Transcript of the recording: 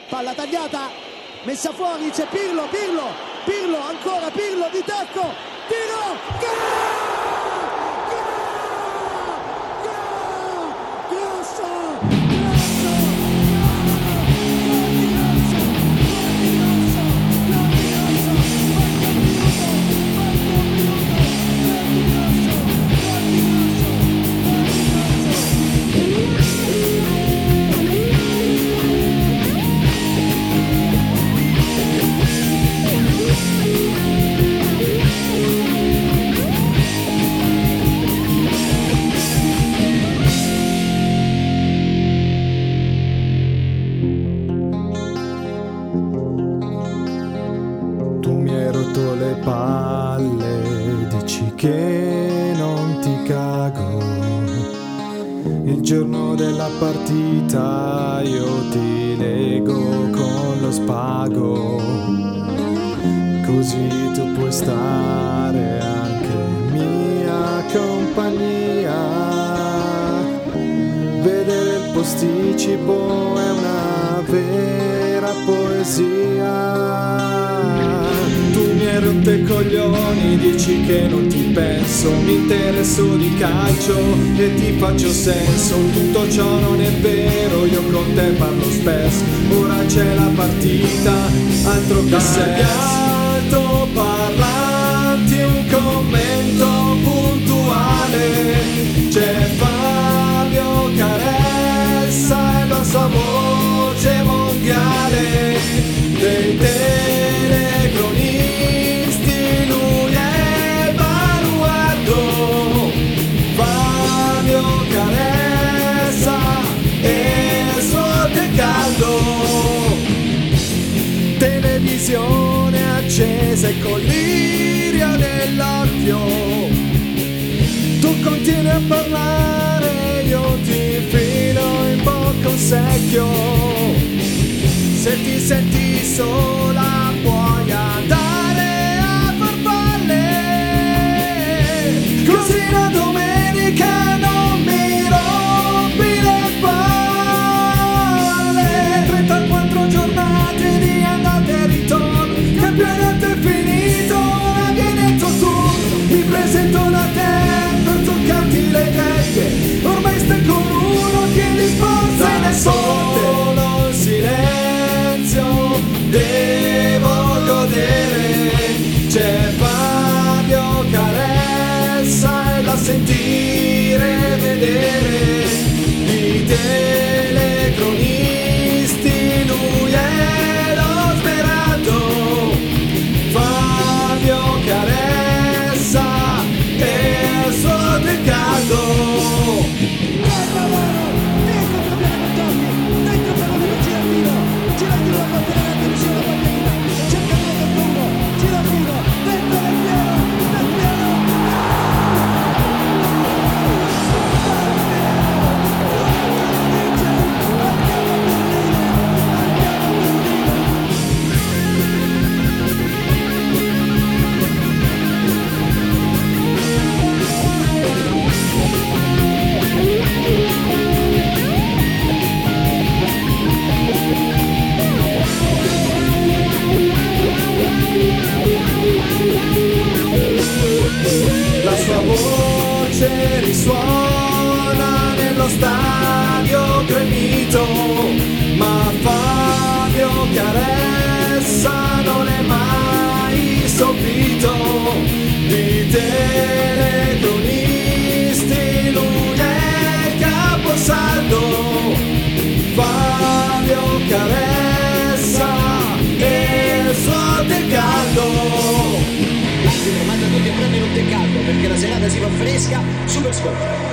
palla tagliata, messa fuori, c'è Pirlo, ancora Pirlo di tacco, tiro, gol! Le palle, dici che non ti cago. Il giorno della partita io ti leggo con lo spago, così tu puoi stare anche in mia compagnia. Vedere il posticipo è una vera poesia. Mi hai rotto i coglioni, dici che non ti penso, mi interesso di calcio e ti faccio senso. Tutto ciò non è vero, io con te parlo spesso. Ora c'è la partita, altro che sesso. Parlanti, un commento puntuale. C'è Fabio Caressa e la sua voce mondiale dei telecronisti. Televisione accesa e con l'iria nell'occhio, tu continui a parlare, io ti filo in bocca un secchio. Se ti senti sola puoi andare a farfalle, così la domenica non mi rompi le palle. 34 giornate di andata e ritorno, il campionato è finito, ora viene il tuo turno. Mi presento da te per toccarti le vecchie, ormai stai con uno che li sposa nel solo il silenzio devo godere. C'è Fabio Caressa e da sentire e vedere i telecronisti, lui è lo smeraldo. Fabio Caressa e il suo decaldo. La sua voce risuona nello stadio gremito, ma Fabio Caressa non è mai soffritto di telecronisti, lui è il caposaldo. Fabio Caressa e il suo decaldo. Manda tutti a prendere un tè caldo perché la serata si fa fresca, super sport.